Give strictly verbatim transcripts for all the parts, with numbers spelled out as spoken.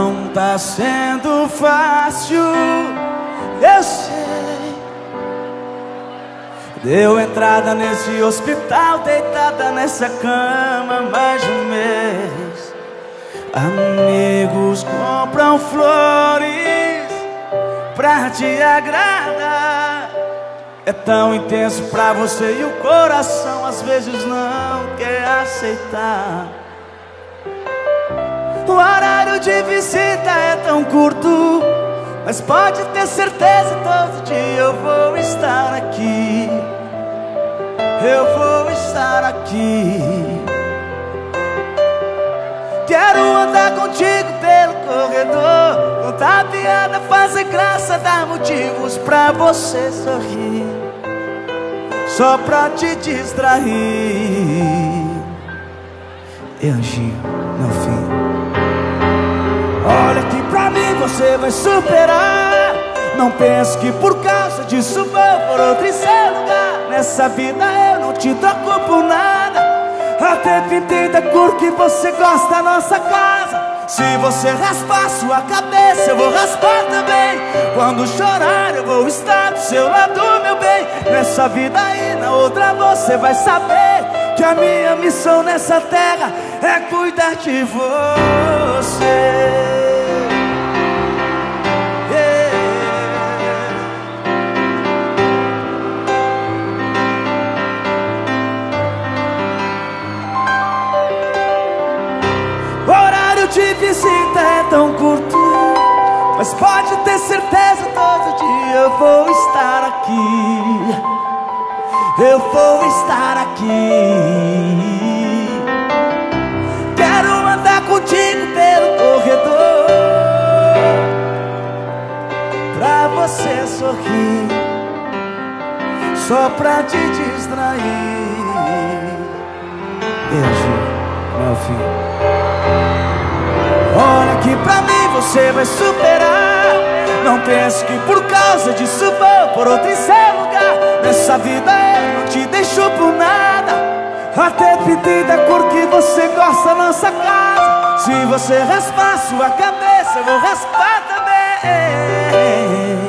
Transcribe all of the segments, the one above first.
Não tá sendo fácil, eu sei. Deu entrada nesse hospital, deitada nessa cama mais de um mês. Amigos compram flores pra te agradar. É tão intenso pra você e o coração às vezes não quer aceitar. O horário de visita é tão curto, mas pode ter certeza, todo dia eu vou estar aqui. Eu vou estar aqui. Quero andar contigo pelo corredor, contar piada, fazer graça, dar motivos pra você sorrir, só pra te distrair. E Anjinho, meu filho, olha que pra mim você vai superar. Não pense que por causa disso vou por outro em seu lugar. Nessa vida eu não te troco por nada. Até pintei da cor que você gosta da nossa casa. Se você raspar sua cabeça, eu vou raspar também. Quando chorar eu vou estar do seu lado, meu bem. Nessa vida e na outra você vai saber que a minha missão nessa terra é cuidar de você. De visita é tão curto, mas pode ter certeza, todo dia eu vou estar aqui. Eu vou estar aqui. Quero andar contigo pelo corredor, pra você sorrir, só pra te distrair. Beijo, meu filho. Olha que pra mim você vai superar. Não pense que por causa disso vou por outro em seu lugar. Nessa vida eu não te deixo por nada. Até pintei da cor que você gosta da nossa casa. Se você raspar sua cabeça, eu vou raspar também.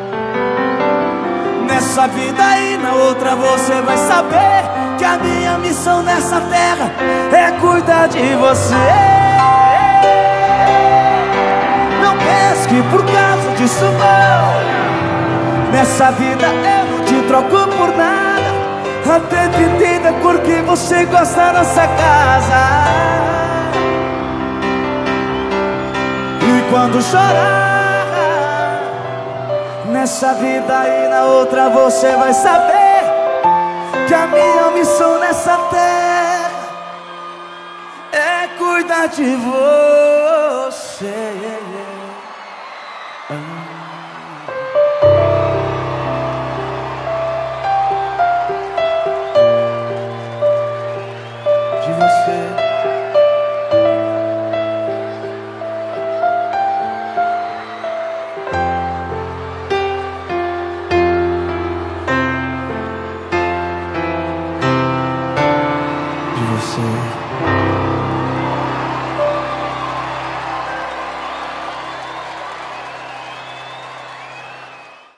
Nessa vida e na outra você vai saber que a minha missão nessa terra é cuidar de você. Que por causa disso não, nessa vida eu não te troco por nada. Até pintei da cor que você gosta da nossa casa. E quando chorar nessa vida e na outra você vai saber que a minha missão nessa terra é cuidar de você.